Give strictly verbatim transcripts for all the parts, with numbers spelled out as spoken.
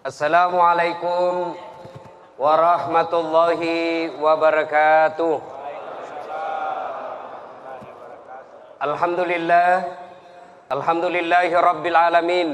Assalamualaikum warahmatullahi wabarakatuh. Alhamdulillah, alhamdulillahi rabbil alamin.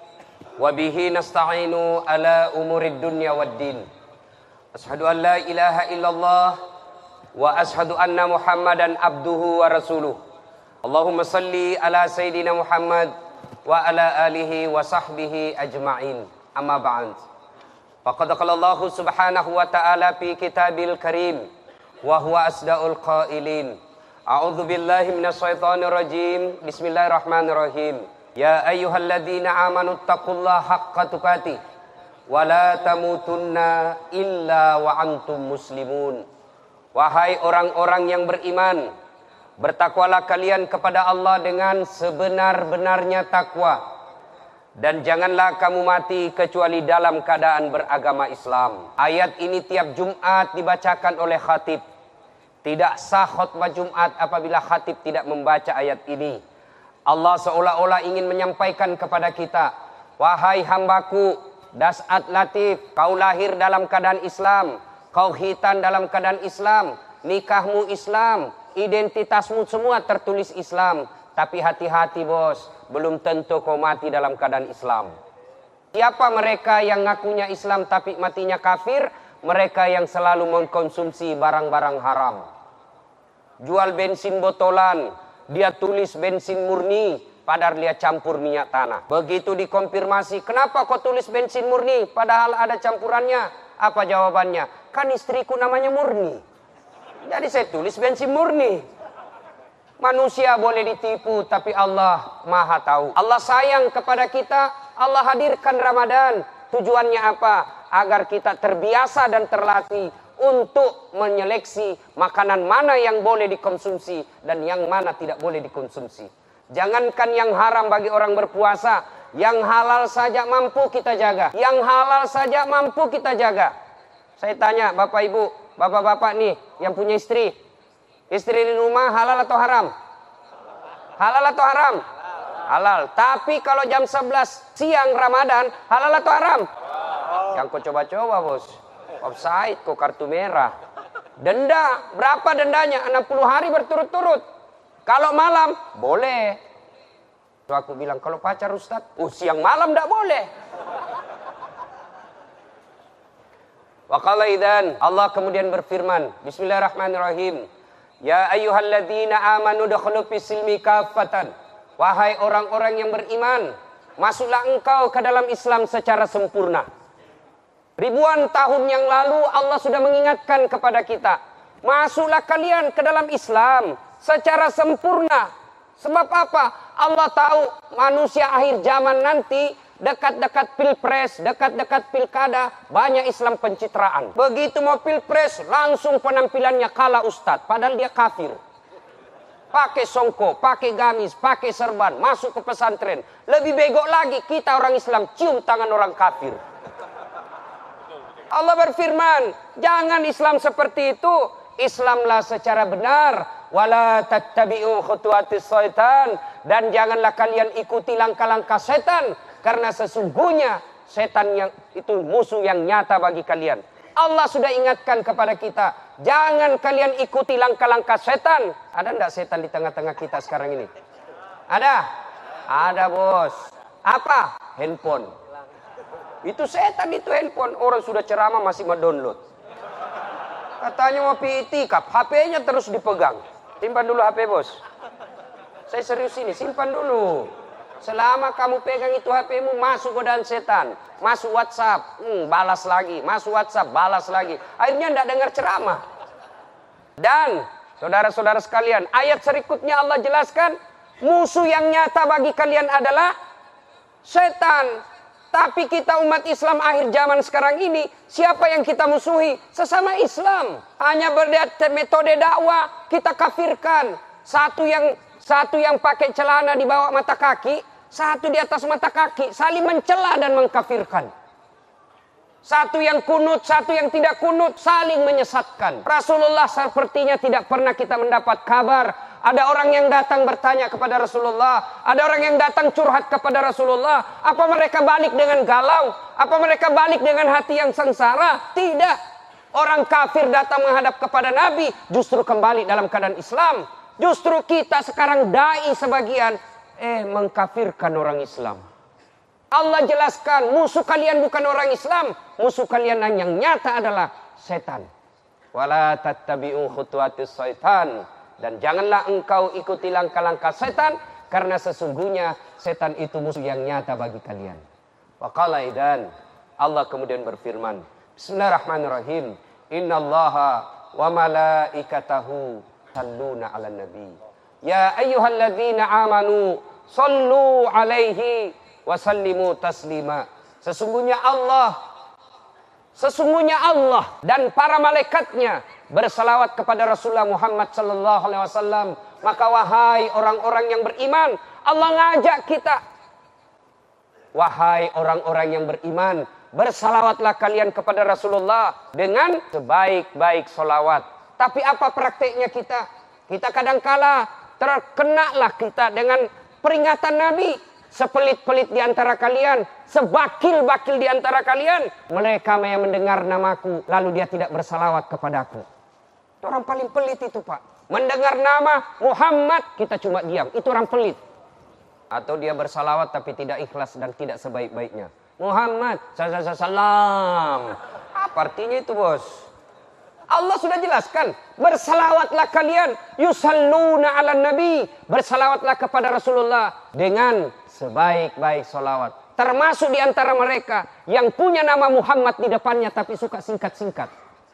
Wabihi nasta'inu ala umurid dunya waddin. Ashhadu an la ilaha illallah wa ashhadu anna Muhammadan abduhu wa rasuluh. Allahumma salli ala sayyidina Muhammad wa ala alihi wa sahbihi ajma'in. Amma ba'd. Faqad qala Allah subhanahu wa ta'ala fi kitabil karim wa huwa asdaqul qailin. A'udzu billahi minasy syaithanir rajim. Bismillahirrahmanirrahim. Ya ayyuhalladzina amanu taqullaha haqqa tuqatih wa la tamutunna illa wa antum muslimun. Wahai orang-orang yang beriman, bertakwalah kalian kepada Allah dengan sebenar-benarnya takwa. Dan janganlah kamu mati kecuali dalam keadaan beragama Islam. Ayat ini tiap Jumat dibacakan oleh khatib. Tidak sah khutbah Jumat apabila khatib tidak membaca ayat ini. Allah seolah-olah ingin menyampaikan kepada kita, wahai hambaku, das'at latif, kau lahir dalam keadaan Islam, kau khitan dalam keadaan Islam, nikahmu Islam, identitasmu semua tertulis Islam. Tapi hati-hati bos, belum tentu kau mati dalam keadaan Islam. Siapa mereka yang ngakunya Islam tapi matinya kafir? Mereka yang selalu mengkonsumsi barang-barang haram. Jual bensin botolan, dia tulis bensin murni, padahal dia campur minyak tanah. Begitu dikonfirmasi, kenapa kau tulis bensin murni padahal ada campurannya? Apa jawabannya? Kan istriku namanya Murni, jadi saya tulis bensin murni. Manusia boleh ditipu, tapi Allah maha tahu. Allah sayang kepada kita, Allah hadirkan Ramadan. Tujuannya apa? Agar kita terbiasa dan terlatih untuk menyeleksi makanan mana yang boleh dikonsumsi dan yang mana tidak boleh dikonsumsi. Jangankan yang haram bagi orang berpuasa, yang halal saja mampu kita jaga. Yang halal saja mampu kita jaga. Saya tanya Bapak Ibu, Bapak-bapak nih yang punya istri. Istri di rumah halal atau haram? Halal atau haram? Halal. Tapi kalau jam sebelas siang Ramadan, halal atau haram? Yang kau coba-coba bos. Offside, kok kartu merah. Denda, berapa dendanya? enam puluh hari berturut-turut. Kalau malam, boleh. Tuh aku bilang, kalau pacar Ustaz, oh siang malam tidak boleh. Wa qala idzan, Allah kemudian berfirman, Bismillahirrahmanirrahim. Ya ayyuhalladzina amanu dakhulu fis-silmi kaffatan. Wahai orang-orang yang beriman, masuklah engkau ke dalam Islam secara sempurna. Ribuan tahun yang lalu Allah sudah mengingatkan kepada kita, masuklah kalian ke dalam Islam secara sempurna. Sebab apa? Allah tahu manusia akhir zaman nanti dekat-dekat pilpres, dekat-dekat pilkada, banyak Islam pencitraan. Begitu mau pilpres, langsung penampilannya kalah ustadz, padahal dia kafir. Pakai songko, pakai gamis, pakai serban, masuk ke pesantren. Lebih bego lagi kita orang Islam cium tangan orang kafir. Allah berfirman, jangan Islam seperti itu. Islamlah secara benar. Wala tattabi'u khutuwatis syaitan, dan janganlah kalian ikuti langkah-langkah setan, karena sesungguhnya setan yang itu musuh yang nyata bagi kalian. Allah sudah ingatkan kepada kita, jangan kalian ikuti langkah-langkah setan. Ada enggak setan di tengah-tengah kita sekarang ini? Ada? Ada bos. Apa? Handphone. Itu setan, itu handphone. Orang sudah ceramah masih mendownload. Katanya mau pitikap, H P-nya terus dipegang. Simpan dulu H P bos. Saya serius ini, simpan dulu. Selama kamu pegang itu H P-mu, masuk godaan setan. Masuk WhatsApp, hmm, balas lagi. Masuk WhatsApp, balas lagi. Akhirnya tidak dengar ceramah. Dan saudara-saudara sekalian, ayat berikutnya Allah jelaskan, musuh yang nyata bagi kalian adalah setan. Tapi kita umat Islam akhir zaman sekarang ini, siapa yang kita musuhi? Sesama Islam. Hanya berdasarkan metode dakwah, kita kafirkan. Satu yang satu yang pakai celana di bawah mata kaki, satu di atas mata kaki, saling mencela dan mengkafirkan. Satu yang kunut, satu yang tidak kunut, saling menyesatkan. Rasulullah sepertinya tidak pernah kita mendapat kabar Ada orang yang datang bertanya kepada Rasulullah. Ada orang yang datang curhat kepada Rasulullah. Apa mereka balik dengan galau? Apa mereka balik dengan hati yang sengsara? Tidak. Orang kafir datang menghadap kepada Nabi, justru kembali dalam keadaan Islam. Justru kita sekarang dai sebagian, eh mengkafirkan orang Islam. Allah jelaskan, musuh kalian bukan orang Islam. Musuh kalian yang nyata adalah setan. Wala tattabi'u khutuwatis syaitan. Dan janganlah engkau ikuti langkah-langkah setan, karena sesungguhnya setan itu musuh yang nyata bagi kalian. Waqala idan, Allah kemudian berfirman, Bismillahirrahmanirrahim. Innallaha wa malaikatahu shalluna 'alan nabi. Ya ayyuhalladzina amanu shallu 'alaihi wa sallimu taslima. Sesungguhnya Allah Sesungguhnya Allah dan para malaikatnya bersalawat kepada Rasulullah Muhammad sallallahu alaihi wasallam. Maka wahai orang-orang yang beriman, Allah ngajak kita. Wahai orang-orang yang beriman, bersalawatlah kalian kepada Rasulullah dengan sebaik-baik solawat. Tapi apa prakteknya kita? Kita kadangkala terkenalah kita dengan peringatan Nabi. Sepelit-pelit di antara kalian, sebakil-bakil di antara kalian, mereka yang mendengar namaku, lalu dia tidak bersalawat kepadaku. Itu orang paling pelit itu, Pak. Mendengar nama Muhammad, kita cuma diam. Itu orang pelit. Atau dia bersalawat tapi tidak ikhlas dan tidak sebaik-baiknya. Muhammad, salam. Apa artinya itu, bos? Allah sudah jelaskan, bersalawatlah kalian, yusalluna 'alan nabi, bersalawatlah kepada Rasulullah dengan sebaik-baik solawat. Termasuk di antara mereka yang punya nama Muhammad di depannya tapi suka singkat-singkat.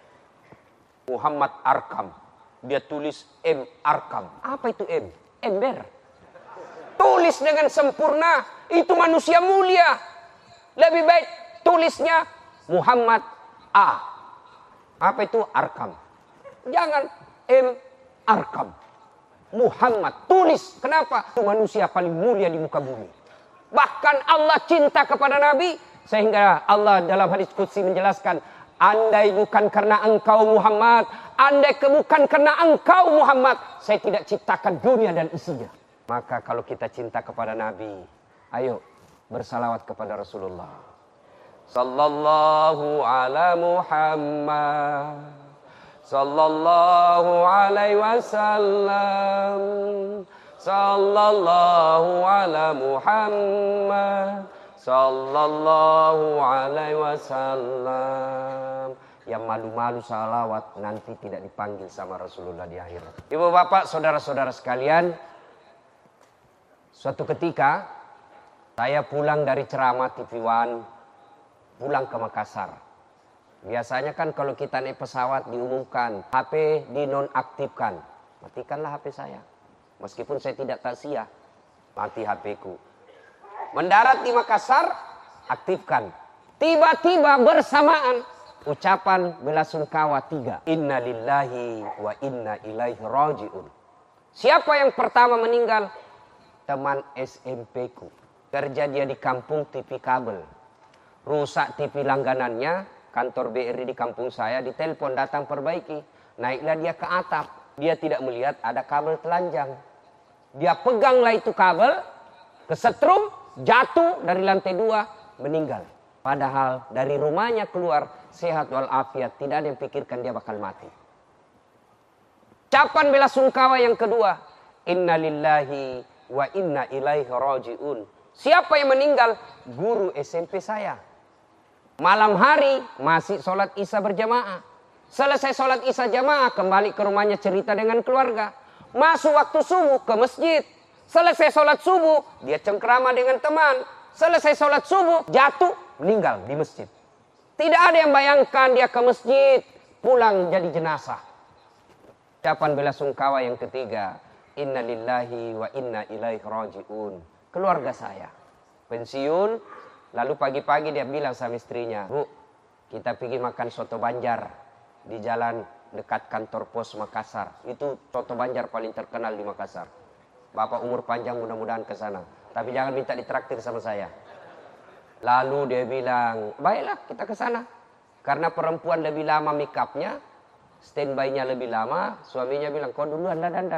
Muhammad Arkam, dia tulis M Arkam. Apa itu M? Ember. Tulis dengan sempurna, itu manusia mulia. Lebih baik tulisnya Muhammad A. Apa itu Arkam? Jangan M Arkam. Muhammad, tulis. Kenapa? Itu manusia paling mulia di muka bumi. Bahkan Allah cinta kepada Nabi, sehingga Allah dalam hadis qudsi menjelaskan, andai bukan karena engkau Muhammad, andai bukan karena engkau Muhammad, saya tidak ciptakan dunia dan isinya. Maka kalau kita cinta kepada Nabi, ayo bersalawat kepada Rasulullah. Sallallahu ala Muhammad, sallallahu alaihi wasallam, sallallahu ala Muhammad, sallallahu alaihi wasallam. Yang malu-malu salawat nanti tidak dipanggil sama Rasulullah di akhirat. Ibu bapak, saudara-saudara sekalian, suatu ketika saya pulang dari ceramah T V One, pulang ke Makassar. Biasanya kan kalau kita naik pesawat diumumkan H P dinonaktifkan. Matikanlah H P saya. Meskipun saya tidak taksiyah, mati H P ku. Mendarat di Makassar, aktifkan. Tiba-tiba bersamaan ucapan belasungkawa tiga. Inna lillahi wa inna ilaihi raji'un. Siapa yang pertama meninggal? Teman S M P ku. Kerja dia di kampung T V kabel. Rusak T V langganannya, kantor B R I di kampung saya, ditelepon datang perbaiki. Naiklah dia ke atap, dia tidak melihat ada kabel telanjang. Dia peganglah itu kabel, kesetrum, jatuh dari lantai dua, meninggal. Padahal dari rumahnya keluar, sehat walafiat, tidak ada yang pikirkan dia bakal mati. Ucapan belasungkawa yang kedua, inna lillahi wa inna ilaihi raji'un. Siapa yang meninggal? Guru S M P saya. Malam hari masih sholat isya berjamaah. Selesai sholat isya jamaah, kembali ke rumahnya cerita dengan keluarga. Masuk waktu subuh ke masjid. Selesai sholat subuh, dia cengkrama dengan teman. Selesai sholat subuh, jatuh, meninggal di masjid. Tidak ada yang bayangkan dia ke masjid, pulang jadi jenazah. Ucapan belasungkawa yang ketiga, inna lillahi wa inna ilaihi raji'un. Keluarga saya pensiun. Lalu pagi-pagi dia bilang sama istrinya, Bu, kita pergi makan soto Banjar di jalan dekat kantor pos Makassar. Itu soto Banjar paling terkenal di Makassar. Bapak umur panjang, mudah-mudahan ke sana. Tapi jangan minta ditraktir sama saya. Lalu dia bilang, baiklah kita ke sana. Karena perempuan lebih lama make upnya, standby-nya lebih lama, suaminya bilang, kau duluan dandan.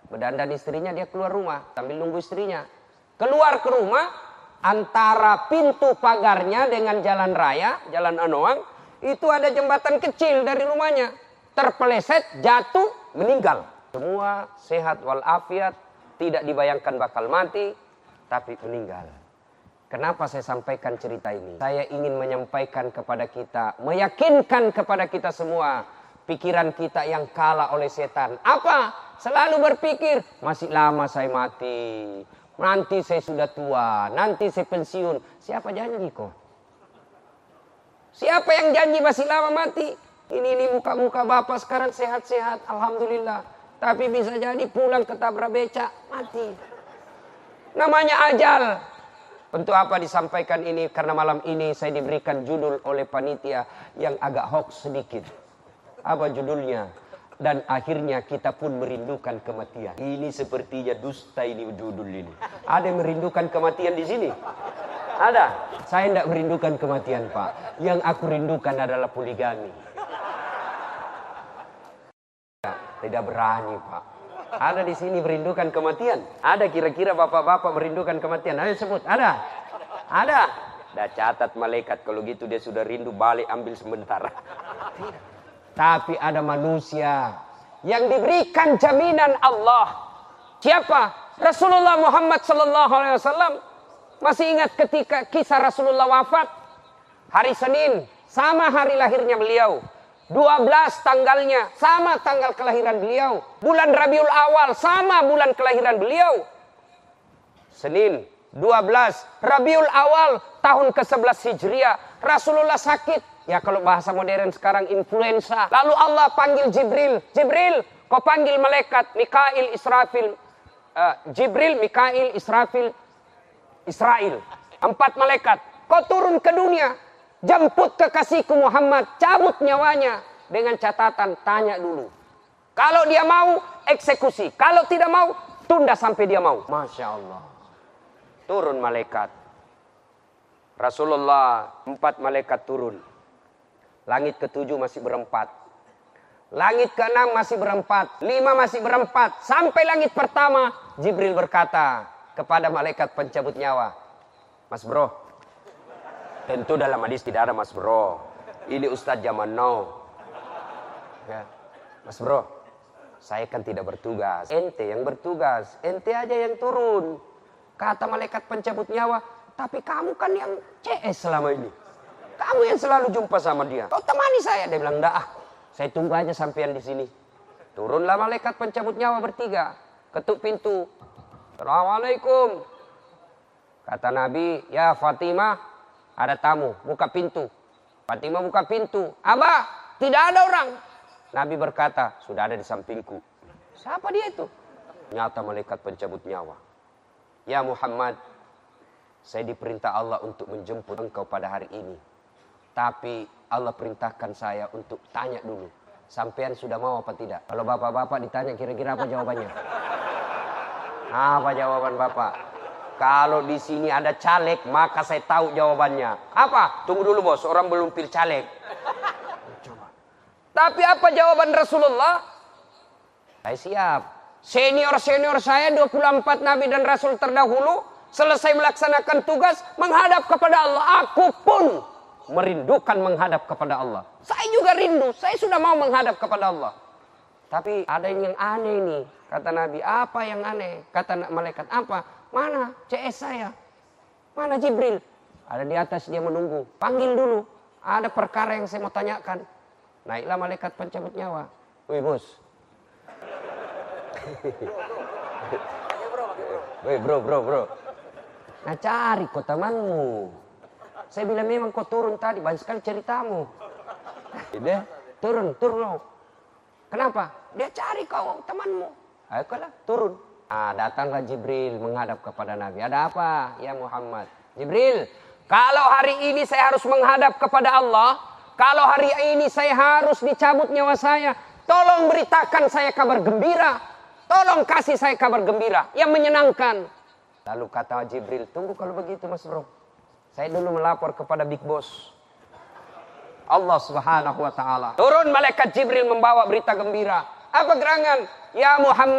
Berdandan istrinya, dia keluar rumah sambil nunggu istrinya. Keluar ke rumah, antara pintu pagarnya dengan jalan raya, jalan Anoang, itu ada jembatan kecil dari rumahnya. Terpeleset, jatuh, meninggal. Semua sehat walafiat, tidak dibayangkan bakal mati, tapi meninggal. Kenapa saya sampaikan cerita ini? Saya ingin menyampaikan kepada kita, meyakinkan kepada kita semua, pikiran kita yang kalah oleh setan. Apa? Selalu berpikir, masih lama saya mati. Nanti saya sudah tua, nanti saya pensiun. Siapa janji kok? Siapa yang janji masih lama mati? Ini ini muka-muka bapak sekarang sehat-sehat, alhamdulillah. Tapi bisa jadi pulang ketabrak becak, mati. Namanya ajal. Untuk apa disampaikan ini? Karena malam ini saya diberikan judul oleh panitia yang agak hoax sedikit. Apa judulnya? Dan akhirnya kita pun merindukan kematian. Ini sepertinya dusta ini judul ini. Ada yang merindukan kematian di sini? Ada? Saya tidak merindukan kematian, Pak. Yang aku rindukan adalah poligami. Tidak berani, Pak. Ada di sini merindukan kematian? Ada kira-kira bapak-bapak merindukan kematian? Ayo sebut, ada? Ada? Dah catat malaikat, kalau gitu dia sudah rindu, balik ambil sebentar. Tapi ada manusia yang diberikan jaminan Allah. Siapa? Rasulullah Muhammad sallallahu alaihi wasallam. Masih ingat ketika kisah Rasulullah wafat? Hari Senin, sama hari lahirnya beliau. dua belas tanggalnya, sama tanggal kelahiran beliau. Bulan Rabiul Awal, sama bulan kelahiran beliau. Senin, dua belas Rabiul Awal, tahun ke sebelas Hijriah. Rasulullah sakit. Ya kalau bahasa modern sekarang influenza. Lalu Allah panggil Jibril. Jibril, kau panggil malaikat Mikail, Israfil. Uh, Jibril, Mikail, Israfil, Israel. Empat malaikat. Kau turun ke dunia. Jemput kekasihku Muhammad. Cabut nyawanya. Dengan catatan, tanya dulu. Kalau dia mau, eksekusi. Kalau tidak mau, tunda sampai dia mau. Masya Allah. Turun malaikat. Rasulullah, empat malaikat turun. Langit ketujuh masih berempat. Langit keenam masih berempat. Lima masih berempat. Sampai langit pertama, Jibril berkata kepada malaikat pencabut nyawa. Mas bro, tentu dalam hadis tidak ada mas bro. Ini Ustadz zaman now. Ya. Mas bro, saya kan tidak bertugas. Ente yang bertugas. Ente aja yang turun. Kata malaikat pencabut nyawa. Tapi kamu kan yang C S selama ini. Kamu yang selalu jumpa sama dia. Kau temani saya. Dia bilang, enggak ah. Saya tunggu aja sampean di sini. Turunlah malaikat pencabut nyawa bertiga. Ketuk pintu. Assalamualaikum. Kata Nabi, ya Fatimah, ada tamu. Buka pintu. Fatimah buka pintu. Abah, tidak ada orang. Nabi berkata, sudah ada di sampingku. Siapa dia itu? Nyata malaikat pencabut nyawa. Ya Muhammad, saya diperintah Allah untuk menjemput engkau pada hari ini. Tapi Allah perintahkan saya untuk tanya dulu. Sampean sudah mau apa tidak? Kalau bapak-bapak ditanya kira-kira apa jawabannya? Apa jawaban bapak? Kalau di sini ada caleg, maka saya tahu jawabannya. Apa? Tunggu dulu bos, orang belum pilih caleg. Coba. Tapi apa jawaban Rasulullah? Saya siap. Senior-senior saya dua puluh empat nabi dan rasul terdahulu selesai melaksanakan tugas menghadap kepada Allah. Aku pun merindukan menghadap kepada Allah. Saya juga rindu, saya sudah mau menghadap kepada Allah. Tapi ada yang aneh nih, kata Nabi. Apa yang aneh? Kata malaikat, apa? Mana C S saya? Mana Jibril? Ada di atas, dia menunggu. Panggil dulu, ada perkara yang saya mau tanyakan. Naiklah malaikat pencabut nyawa. Wih bos. Wih bro, bro, bro. Nah cari kok temanmu. Saya bilang memang kau turun tadi, banyak sekali ceritamu. Dia turun, turun loh. Kenapa? Dia cari kau temanmu. Ayolah turun. Ah, datanglah Jibril menghadap kepada Nabi. Ada apa ya Muhammad? Jibril, kalau hari ini saya harus menghadap kepada Allah, kalau hari ini saya harus dicabut nyawa saya, tolong beritakan saya kabar gembira. Tolong kasih saya kabar gembira yang menyenangkan. Lalu kata Jibril, tunggu kalau begitu mas bro. Saya dulu melapor kepada Big Boss. Allah subhanahu wa ta'ala. Turun malaikat Jibril membawa berita gembira. Apa gerangan? Ya Muhammad,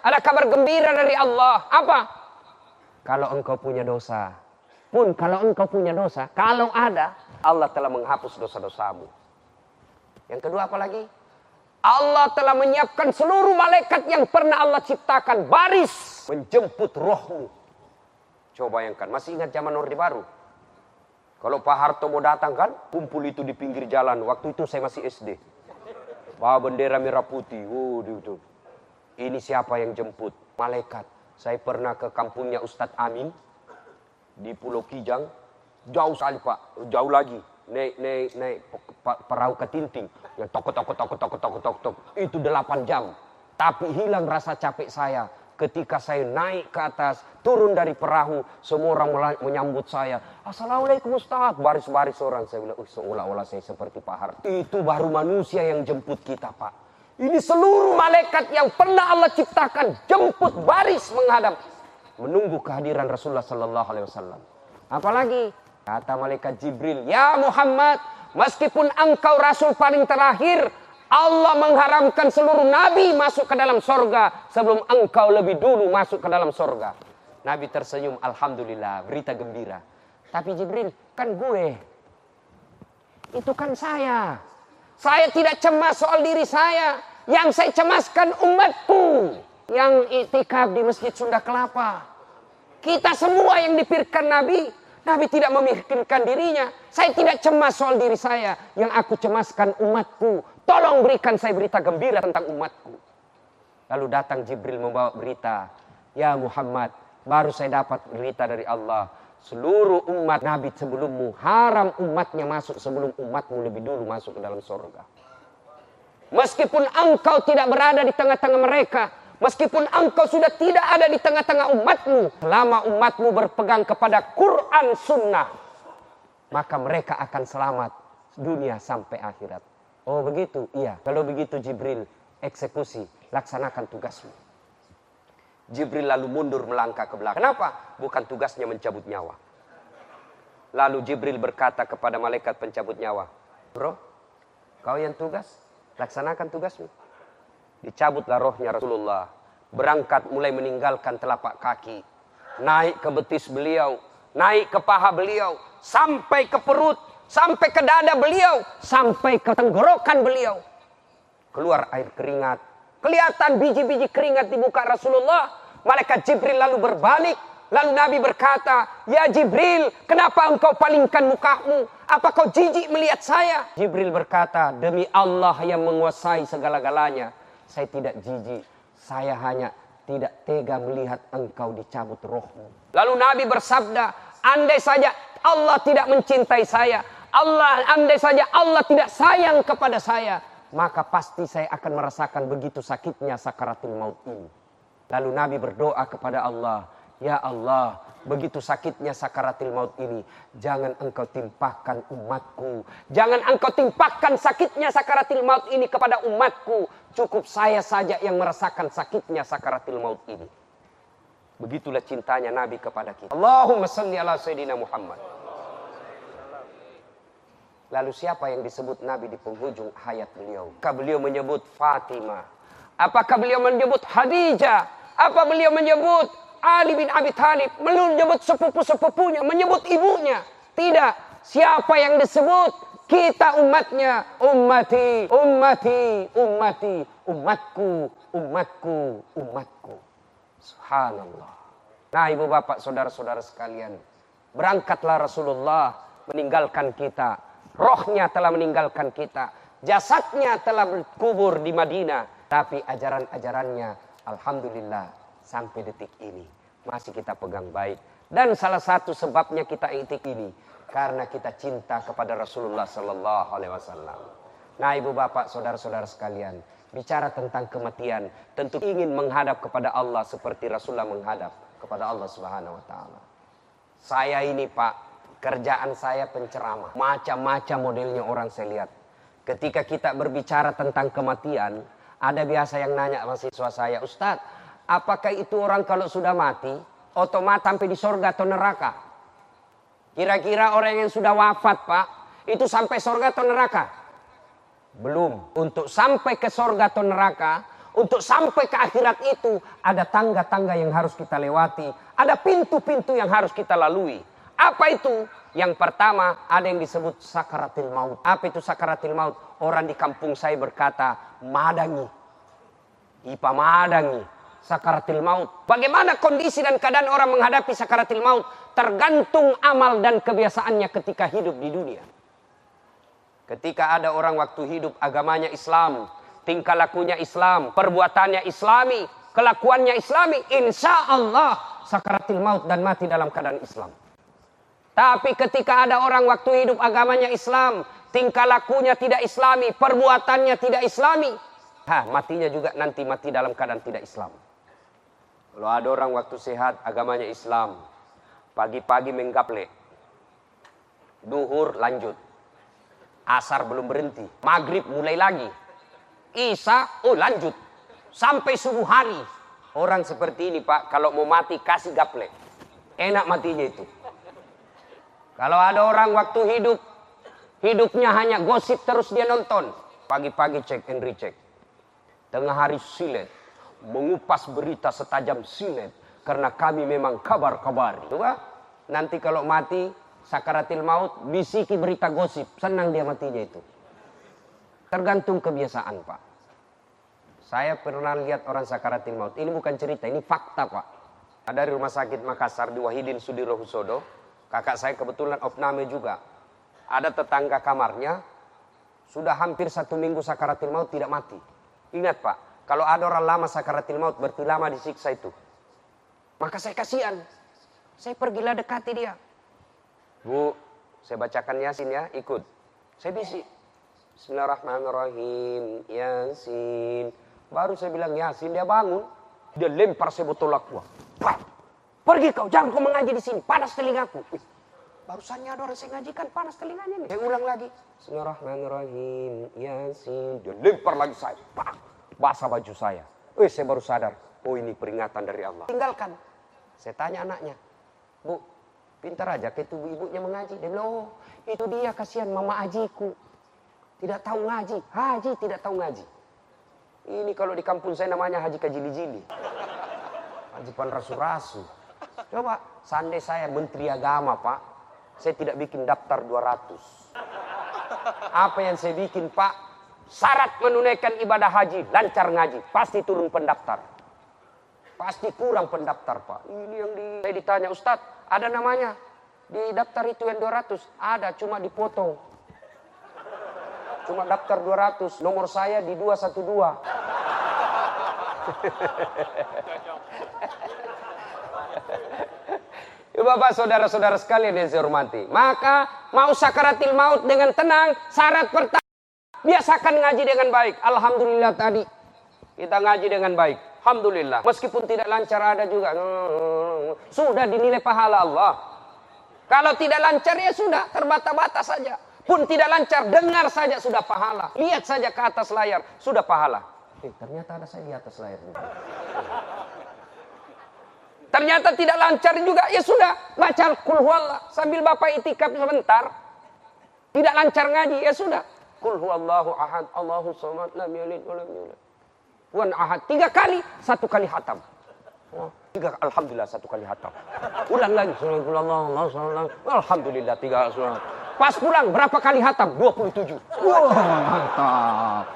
Ada kabar gembira dari Allah. Apa? Kalau engkau punya dosa, pun kalau engkau punya dosa, kalau ada, Allah telah menghapus dosa-dosamu. Yang kedua apa lagi? Allah telah menyiapkan seluruh malaikat yang pernah Allah ciptakan baris menjemput rohmu. Coba bayangkan, masih ingat zaman Orde Baru? Kalau Pak Harto mau datang kan, kumpul itu di pinggir jalan. Waktu itu saya masih S D. Bawa bendera merah putih. Oh, itu. Ini siapa yang jemput? Malaikat. Saya pernah ke kampungnya Ustadz Amin di Pulau Kijang. Jauh sekali Pak, jauh lagi. Naik, naik, naik perahu ketinting. Yang tok, tok, tok, tok, tok, tok, tok. Itu delapan jam. Tapi hilang rasa capek saya. Ketika saya naik ke atas, turun dari perahu, semua orang menyambut saya. Assalamualaikum Ustaz. Baris-baris orang. Saya bilang, oh, seolah-olah saya seperti Pak Harto. Itu baru manusia yang jemput kita Pak. Ini seluruh malaikat yang pernah Allah ciptakan. Jemput baris menghadap. Menunggu kehadiran Rasulullah Sallallahu Alaihi Wasallam. Apalagi? Kata malaikat Jibril, ya Muhammad, meskipun engkau Rasul paling terakhir, Allah mengharamkan seluruh nabi masuk ke dalam sorga sebelum engkau lebih dulu masuk ke dalam sorga. Nabi tersenyum, alhamdulillah, berita gembira. Tapi Jibril, kan gue. Itu kan saya. Saya tidak cemas soal diri saya. Yang saya cemaskan umatku. Yang iktikaf di Masjid Sunda Kelapa. Kita semua yang dipikirkan Nabi. Nabi tidak memikirkan dirinya. Saya tidak cemas soal diri saya. Yang aku cemaskan umatku. Tolong berikan saya berita gembira tentang umatku. Lalu datang Jibril membawa berita. Ya Muhammad, baru saya dapat berita dari Allah. Seluruh umat Nabi sebelummu, haram umatnya masuk sebelum umatmu lebih dulu masuk ke dalam surga. Meskipun engkau tidak berada di tengah-tengah mereka. Meskipun engkau sudah tidak ada di tengah-tengah umatmu. Selama umatmu berpegang kepada Quran Sunnah. Maka mereka akan selamat dunia sampai akhirat. Oh begitu? Iya. Kalau begitu Jibril, eksekusi. Laksanakan tugasmu. Jibril lalu mundur melangkah ke belakang. Kenapa? Bukan tugasnya mencabut nyawa. Lalu Jibril berkata kepada malaikat pencabut nyawa. Bro, kau yang tugas? Laksanakan tugasmu. Dicabutlah rohnya Rasulullah. Berangkat mulai meninggalkan telapak kaki. Naik ke betis beliau. Naik ke paha beliau. Sampai ke perut. Sampai ke dada beliau. Sampai ke tenggorokan beliau. Keluar air keringat. Kelihatan biji-biji keringat di muka Rasulullah. Malaikat Jibril lalu berbalik. Lalu Nabi berkata, ya Jibril, kenapa engkau palingkan mukamu? Apa kau jijik melihat saya? Jibril berkata, demi Allah yang menguasai segala-galanya. Saya tidak jijik. Saya hanya tidak tega melihat engkau dicabut rohmu. Lalu Nabi bersabda, andai saja Allah tidak mencintai saya. Allah, andai saja Allah tidak sayang kepada saya. Maka pasti saya akan merasakan begitu sakitnya sakaratul maut ini. Lalu Nabi berdoa kepada Allah. Ya Allah, begitu sakitnya sakaratul maut ini. Jangan engkau timpahkan umatku. Jangan engkau timpahkan sakitnya sakaratul maut ini kepada umatku. Cukup saya saja yang merasakan sakitnya sakaratul maut ini. Begitulah cintanya Nabi kepada kita. Allahumma salli ala Sayyidina Muhammad. Lalu siapa yang disebut Nabi di penghujung hayat beliau? Apakah beliau menyebut Fatimah? Apakah beliau menyebut Khadijah? Apa beliau menyebut Ali bin Abi Thalib? Menyebut sepupu-sepupunya, menyebut ibunya? Tidak. Siapa yang disebut? Kita umatnya. Ummati, ummati, ummati. Umatku, umatku, umatku. Subhanallah. Nah ibu bapak saudara-saudara sekalian. Berangkatlah Rasulullah meninggalkan kita. Rohnya telah meninggalkan kita. Jasadnya telah berkubur di Madinah. Tapi ajaran-ajarannya alhamdulillah sampai detik ini masih kita pegang baik. Dan salah satu sebabnya kita itik ini karena kita cinta kepada Rasulullah Sallallahu Alaihi Wasallam. Nah ibu bapak saudara-saudara sekalian, bicara tentang kematian, tentu ingin menghadap kepada Allah seperti Rasulullah menghadap kepada Allah Subhanahu Wa Taala. Saya ini pak, kerjaan saya penceramah, macam-macam modelnya orang saya lihat. Ketika kita berbicara tentang kematian, ada biasa yang nanya mahasiswa saya, Ustadz, apakah itu orang kalau sudah mati, otomatis sampai di surga atau neraka? Kira-kira orang yang sudah wafat pak, itu sampai surga atau neraka? Belum. Untuk sampai ke surga atau neraka, Untuk sampai ke akhirat itu ada tangga-tangga yang harus kita lewati. Ada pintu-pintu yang harus kita lalui. Apa itu? Yang pertama ada yang disebut sakaratil maut. Apa itu sakaratil maut? Orang di kampung saya berkata madangi. Ipa madangi. Sakaratil maut. Bagaimana kondisi dan keadaan orang menghadapi sakaratil maut? Tergantung amal dan kebiasaannya ketika hidup di dunia. Ketika ada orang waktu hidup agamanya Islam, tingkah lakunya Islam, perbuatannya Islami, kelakuannya Islami, insya Allah sakaratil maut dan mati dalam keadaan Islam. Tapi ketika ada orang waktu hidup agamanya Islam, tingkah lakunya tidak Islami, perbuatannya tidak Islami, ha, matinya juga nanti mati dalam keadaan tidak Islam. Kalau ada orang waktu sehat agamanya Islam, pagi-pagi menggaple, duhur lanjut, asar belum berhenti, maghrib mulai lagi, isya oh lanjut, sampai subuh hari. Orang seperti ini Pak, kalau mau mati kasih gaple, enak matinya itu. Kalau ada orang waktu hidup, hidupnya hanya gosip terus dia nonton, pagi-pagi cek and recheck, tengah hari silet, mengupas berita setajam silet, karena kami memang kabar-kabar. Coba nanti kalau mati sakaratil maut bisiki berita gosip, senang dia matinya itu. Tergantung kebiasaan Pak. Saya pernah lihat orang sakaratil maut. Ini bukan cerita, ini fakta Pak. Ada di rumah sakit Makassar di Wahidin Sudirohusodo. Kakak saya kebetulan opname juga. Ada tetangga kamarnya sudah hampir satu minggu sakaratil maut tidak mati. Ingat Pak, kalau ada orang lama sakaratil maut berarti lama disiksa itu. Maka saya kasihan. Saya pergilah dekati dia. Bu, saya bacakan Yasin ya, ikut. Saya bisik. Bismillahirrahmanirrahim. Yasin. Baru saya bilang Yasin, dia bangun. Dia lempar sebotol aqua. Pergi kau, jangan kau mengaji di sini. Panas telingaku. Barusannya ada orang saya ngajikan, panas telinganya nih. Saya ulang lagi. Bismillahirrahmanirrahim. Yasin. Dia lempar lagi saya. Basah baju saya. Eh, saya baru sadar. Oh, ini peringatan dari Allah. Tinggalkan. Saya tanya anaknya. Bu, pintar aja ke tubuh ibunya mengaji. Dia bilang, oh itu dia kasihan mama ajiku. Tidak tahu ngaji. Haji tidak tahu ngaji. Ini kalau di kampung saya namanya haji kajili-jili. Haji panrasu-rasu. Coba, seandainya saya menteri agama Pak. Saya tidak bikin daftar dua ratus. Apa yang saya bikin Pak? Syarat menunaikan ibadah haji, lancar ngaji. Pasti turun pendaftar. Pasti kurang pendaftar Pak. Ini yang di... Saya ditanya, Ustadz, ada namanya di daftar itu yang dua ratus? Ada, cuma dipotong. Cuma daftar dua ratus. Nomor saya di dua satu dua. Bapak saudara-saudara sekalian yang saya hormati. Maka mau sakaratil maut dengan tenang. Syarat pertama, biasakan ngaji dengan baik. Alhamdulillah tadi kita ngaji dengan baik. Alhamdulillah. Meskipun tidak lancar ada juga. Sudah dinilai pahala Allah. Kalau tidak lancar ya sudah terbata-bata saja. Pun tidak lancar, dengar saja sudah pahala. Lihat saja ke atas layar, sudah pahala. Eh, ternyata ada saya di atas layar. Ternyata tidak lancar juga, ya sudah. Baca Qul huwallah sambil Bapak itikaf sebentar. Tidak lancar ngaji, ya sudah. Qul huwallahu ahad, Allahu samad, lam yalid wa lam yulad. Wan ahad. Tiga kali, satu kali hatam. Oh, tiga, alhamdulillah satu kali hatam. Ulang lagi. Alhamdulillah tiga kali. Pas pulang berapa kali hatam? dua puluh tujuh. Wah, mantap.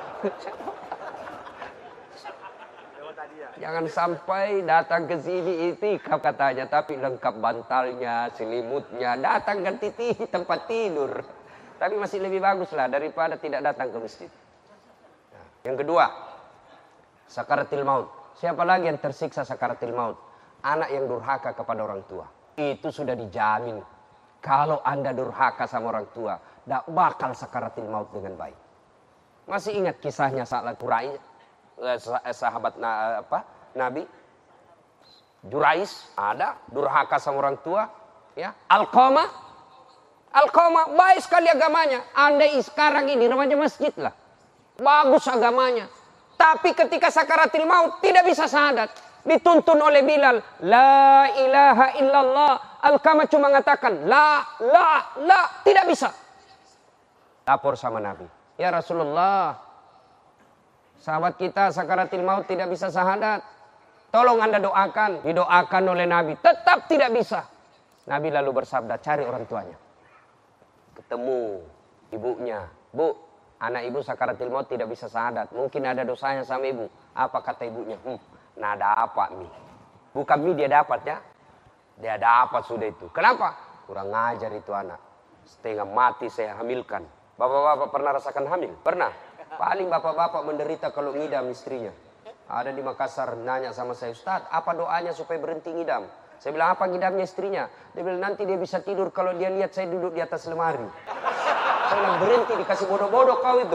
Jangan sampai datang ke sini itikaf katanya, tapi lengkap bantalnya, selimutnya, datang ganti tempat tidur. Tapi masih lebih bagus lah daripada tidak datang ke masjid. Yang kedua, sakaratil maut. Siapa lagi yang tersiksa sakaratil maut? Anak yang durhaka kepada orang tua. Itu sudah dijamin. Kalau Anda durhaka sama orang tua, tidak bakal sakaratil maut dengan baik. Masih ingat kisahnya saat Qurai, sahabat na, apa, Nabi Jurais, ada durhaka sama orang tua, ya. Alqamah, Alqamah baik sekali agamanya. Andai sekarang ini remaja masjid lah, bagus agamanya. Tapi ketika sakaratil maut tidak bisa syahadat, dituntun oleh Bilal, la ilaha illallah. Alqamah cuma mengatakan la, la, la, tidak bisa. Lapor sama Nabi, ya Rasulullah, Sahabat kita sakaratil maut tidak bisa syahadat. Tolong Anda doakan. Didoakan oleh Nabi. Tetap tidak bisa. Nabi lalu bersabda, cari orang tuanya. Ketemu ibunya. Bu, anak ibu sakaratil maut tidak bisa syahadat. Mungkin ada dosanya sama ibu. Apa kata ibunya? Hmm, nah dapat mi. Bukan mi dia dapat ya. Dia dapat sudah itu. Kenapa? Kurang ngajar itu anak. Setengah mati saya hamilkan. Bapak-bapak pernah rasakan hamil? Pernah? Paling bapak-bapak menderita kalau ngidam istrinya. Ada di Makassar nanya sama saya, Ustaz, apa doanya supaya berhenti ngidam? Saya bilang, apa ngidamnya istrinya? Dia bilang, nanti dia bisa tidur kalau dia lihat saya duduk di atas lemari. Saya bilang, berhenti, dikasih bodoh-bodoh kau itu.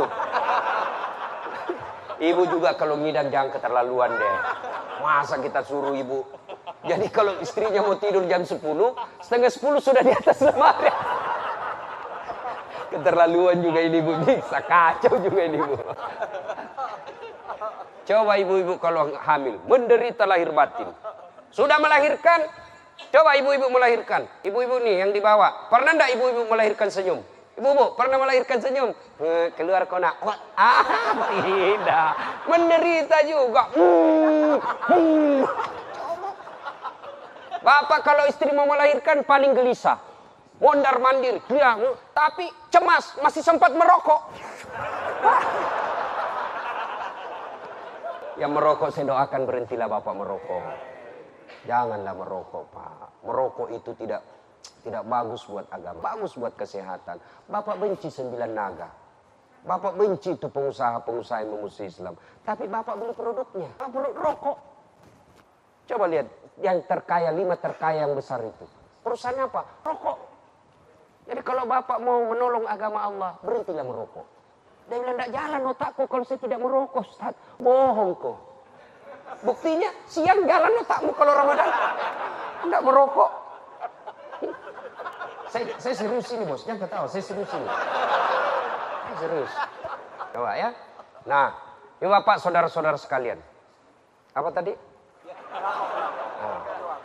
Ibu juga kalau ngidam jangan keterlaluan deh. Masa kita suruh ibu? Jadi kalau istrinya mau tidur jam sepuluh, setengah sepuluh sudah di atas lemari. Keterlaluan juga ini ibu, bisa kacau juga ini ibu. Coba ibu-ibu kalau hamil, menderita lahir batin. Sudah melahirkan, coba ibu-ibu melahirkan. Ibu-ibu nih yang dibawa, pernah enggak ibu-ibu melahirkan senyum? Ibu-ibu pernah melahirkan senyum? Eh, keluar kona. Ah, tidak. Menderita juga. Hmm, hmm. Bapak kalau istri mau melahirkan paling gelisah. Mondar mandir, dia, tapi cemas, masih sempat merokok. Yang merokok saya doakan berhentilah bapak merokok. Janganlah merokok pak. Merokok itu tidak tidak bagus buat agama, bagus buat kesehatan. Bapak benci sembilan naga. Bapak benci itu pengusaha-pengusaha yang memusuhi Islam. Tapi bapak beli produknya, produk rokok. Coba lihat yang terkaya, lima terkaya yang besar itu. Perusahaannya apa? Rokok. Jadi kalau bapak mau menolong agama Allah, berhentilah merokok. Dia bilang, tidak jalan otakku kalau saya tidak merokok, Ustaz. Bohong kok. Buktinya, siang jalan otakmu kalau Ramadan. Tidak merokok. Saya, saya serius ini bos, jangan ketawa, saya serius ini. Saya serius. Coba ya. Nah, ini bapak saudara-saudara sekalian. Apa tadi? Nah.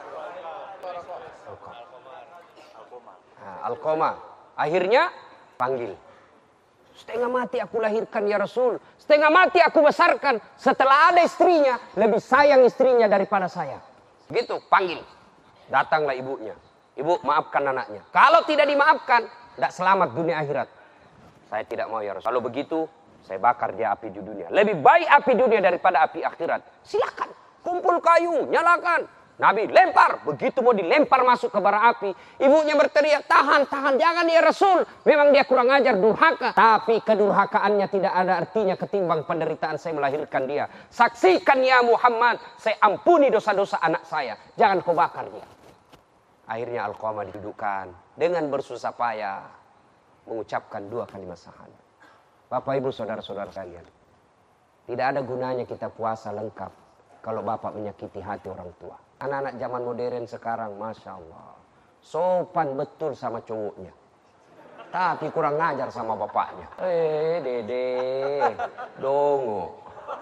Nah, Alqamah. Akhirnya panggil. Setengah mati aku lahirkan ya Rasul. Setengah mati aku besarkan. Setelah ada istrinya, lebih sayang istrinya daripada saya. Gitu, panggil. Datanglah ibunya. Ibu, maafkan anaknya. Kalau tidak dimaafkan, tidak selamat dunia akhirat. Saya tidak mau ya Rasul. Kalau begitu, saya bakar dia api di dunia. Lebih baik api dunia daripada api akhirat. Silakan, kumpul kayu, nyalakan. Nabi lempar, begitu mau dilempar masuk ke bara api, ibunya berteriak, tahan, tahan, jangan ya Rasul. Memang dia kurang ajar, durhaka. Tapi kedurhakaannya tidak ada artinya ketimbang penderitaan saya melahirkan dia. Saksikan ya Muhammad, saya ampuni dosa-dosa anak saya. Jangan kau bakar dia. Akhirnya Alqamah didudukkan dengan bersusah payah mengucapkan dua kalimat syahadat. Bapak ibu saudara-saudara sekalian, tidak ada gunanya kita puasa lengkap kalau bapak menyakiti hati orang tua. Anak-anak zaman modern sekarang, Masya Allah, sopan betul sama cowoknya. Tapi kurang ngajar sama bapaknya. Eh, dede, dongo.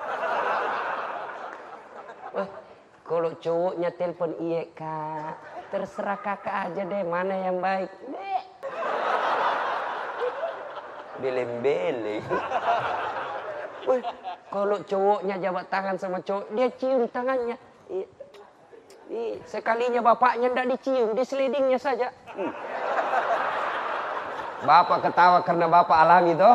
Eh, kalau cowoknya telepon, iya kak, terserah kakak aja deh, mana yang baik. Deh. Beleng-beleng. Wih, kalau cowoknya jabat tangan sama cowok, dia cium tangannya. Ih, sekalinya bapaknya ndak dicium, di selidingnya saja. Hmm. Bapak ketawa karena bapak alami toh.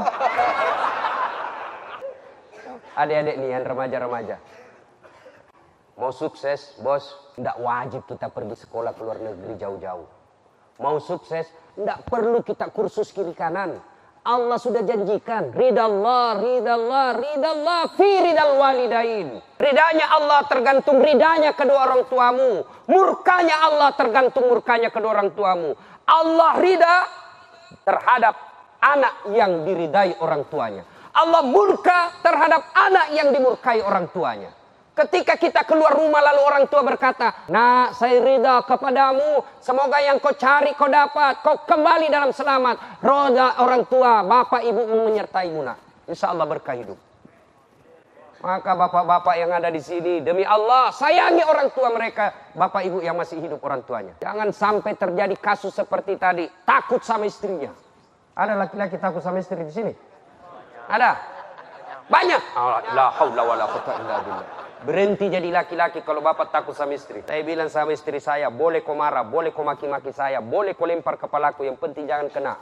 Adik-adik nih yang remaja-remaja. Mau sukses, bos, ndak wajib kita pergi sekolah ke luar negeri jauh-jauh. Mau sukses, ndak perlu kita kursus kiri kanan. Allah sudah janjikan, ridallah, ridallah, ridallah, fi ridal walidain. Ridanya Allah tergantung ridanya kedua orang tuamu. Murkanya Allah tergantung murkanya kedua orang tuamu. Allah rida terhadap anak yang diridai orang tuanya. Allah murka terhadap anak yang dimurkai orang tuanya. Ketika kita keluar rumah lalu orang tua berkata, nak saya ridha kepadamu, semoga yang kau cari kau dapat, kau kembali dalam selamat. Roda orang tua, bapak ibu menyertaimu nak. Insya Allah berkah hidup. Maka bapak-bapak yang ada di sini, demi Allah sayangi orang tua mereka, bapak ibu yang masih hidup orang tuanya. Jangan sampai terjadi kasus seperti tadi, takut sama istrinya. Ada laki-laki takut sama istri di sini? Ada? Banyak. La haula wala quwwata illa billah. Berhenti jadi laki-laki kalau bapak takut sama istri. Saya bilang sama istri saya, boleh kau marah, boleh kau maki-maki saya, boleh kau lempar kepalaku, yang penting jangan kena.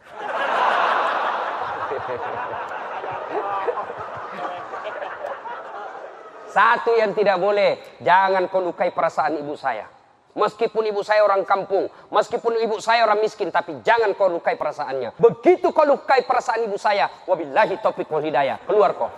Satu yang tidak boleh, jangan kau lukai perasaan ibu saya. Meskipun ibu saya orang kampung, meskipun ibu saya orang miskin, tapi jangan kau lukai perasaannya. Begitu kau lukai perasaan ibu saya, wabillahi taufiq wal hidayah, keluar kau.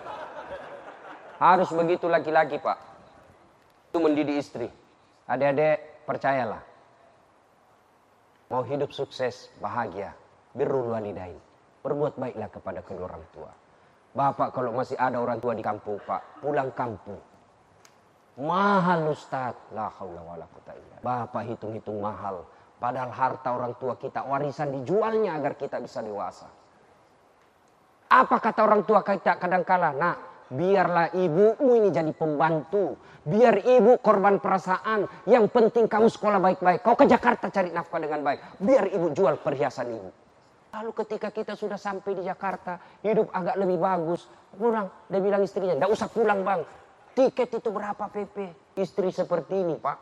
Harus begitu laki-laki, Pak. Itu mendidik istri. Adik-adik, percayalah. Mau hidup sukses, bahagia, birrul walidain. Berbuat baiklah kepada kedua orang tua. Bapak kalau masih ada orang tua di kampung, Pak, pulang kampung. Mahal Ustaz. La haula wala quwwata illa billah. Bapak hitung-hitung mahal. Padahal harta orang tua kita, warisan dijualnya agar kita bisa dewasa. Apa kata orang tua kita kadangkala? Nah, biarlah ibumu ini jadi pembantu. Biar ibu korban perasaan. Yang penting kamu sekolah baik-baik. Kau ke Jakarta cari nafkah dengan baik. Biar ibu jual perhiasan ibu. Lalu ketika kita sudah sampai di Jakarta, hidup agak lebih bagus. Pulang, dia bilang istrinya, tidak usah pulang bang. Tiket itu berapa P P? Istri seperti ini Pak.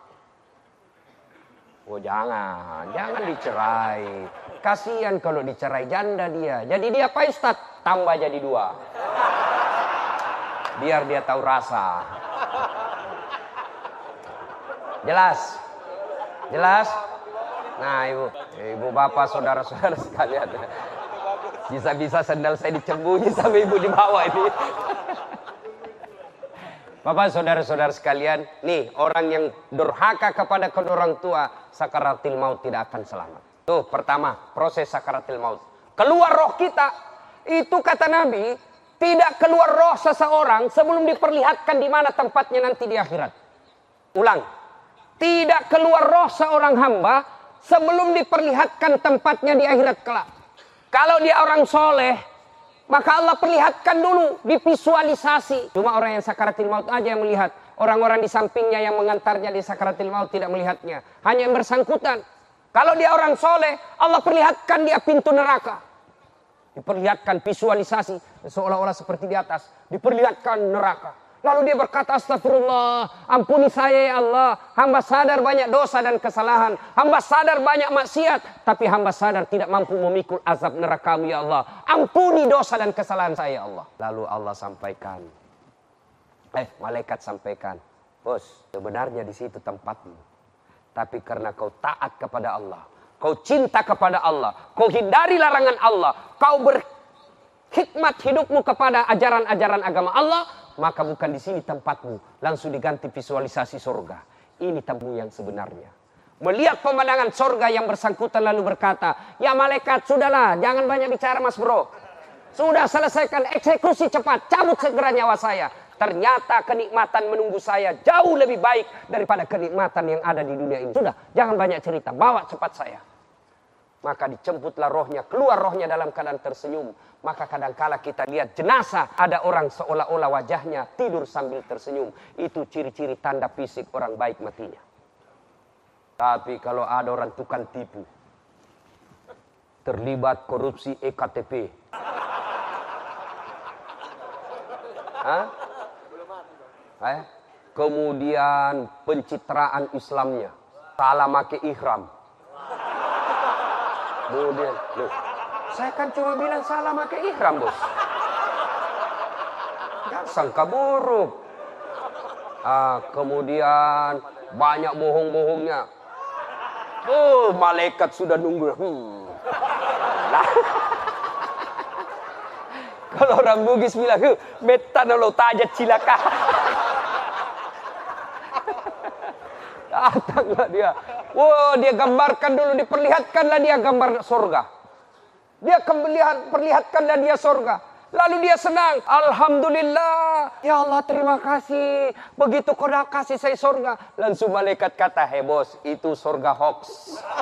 Oh jangan, jangan dicerai. Kasihan kalau dicerai, janda dia. Jadi dia apa Ustaz? Tambah jadi dua. Biar dia tahu rasa. Jelas? Jelas? Nah ibu, ibu bapak, saudara-saudara sekalian. Bisa-bisa sendal saya dicembunyi sama ibu di bawah ini. Bapak, saudara-saudara sekalian, nih orang yang durhaka kepada kedua orang tua, sakaratil maut tidak akan selamat. Tuh pertama, proses sakaratil maut. Keluar roh kita, itu kata Nabi, tidak keluar roh seseorang sebelum diperlihatkan di mana tempatnya nanti di akhirat. Ulang, tidak keluar roh seorang hamba sebelum diperlihatkan tempatnya di akhirat kelak. Kalau dia orang soleh, maka Allah perlihatkan dulu, divisualisasi. Cuma orang yang sakaratil maut aja yang melihat. Orang-orang di sampingnya yang mengantarnya di sakaratil maut tidak melihatnya. Hanya yang bersangkutan. Kalau dia orang soleh, Allah perlihatkan dia pintu neraka. Diperlihatkan visualisasi, seolah-olah seperti di atas. Diperlihatkan neraka. Lalu dia berkata, astagfirullah, ampuni saya ya Allah. Hamba sadar banyak dosa dan kesalahan. Hamba sadar banyak maksiat. Tapi hamba sadar tidak mampu memikul azab neraka-Mu ya Allah. Ampuni dosa dan kesalahan saya ya Allah. Lalu Allah sampaikan. Eh, malaikat sampaikan. Bos, sebenarnya di situ tempatmu. Tapi karena kau taat kepada Allah. Kau cinta kepada Allah. Kau hindari larangan Allah. Kau berhikmat hidupmu kepada ajaran-ajaran agama Allah. Maka bukan di sini tempatmu. Langsung diganti visualisasi surga. Ini tempatmu yang sebenarnya. Melihat pemandangan surga yang bersangkutan lalu berkata, ya malaikat sudahlah, jangan banyak bicara mas bro. Sudah selesaikan eksekusi cepat, cabut segera nyawa saya. Ternyata kenikmatan menunggu saya jauh lebih baik daripada kenikmatan yang ada di dunia ini. Sudah, jangan banyak cerita, bawa cepat saya. Maka dijemputlah rohnya, keluar rohnya dalam keadaan tersenyum. Maka kadangkala kita lihat jenazah, ada orang seolah-olah wajahnya tidur sambil tersenyum. Itu ciri-ciri tanda fisik orang baik matinya. Tapi kalau ada orang tukang tipu, terlibat korupsi E K T P. Hah? Eh? Kemudian pencitraan Islamnya, salah make ihram. Kemudian, loh, saya kan cuma bilang salah pakai ihram bos. Jangan sangka buruk. Ah, kemudian banyak bohong-bohongnya. Oh, malaikat sudah nunggu. Hmm. Nah. Kalau orang Bugis bilang, "Metan lo tajat cilaka." Datanglah dia. Wow, dia gambarkan dulu, diperlihatkanlah dia gambar surga. Dia kembalian perlihatkanlah dia surga. Lalu dia senang. Alhamdulillah. Ya Allah terima kasih. Begitu kau dah kasih saya surga. Langsung malaikat kata, hei bos, itu surga hoax.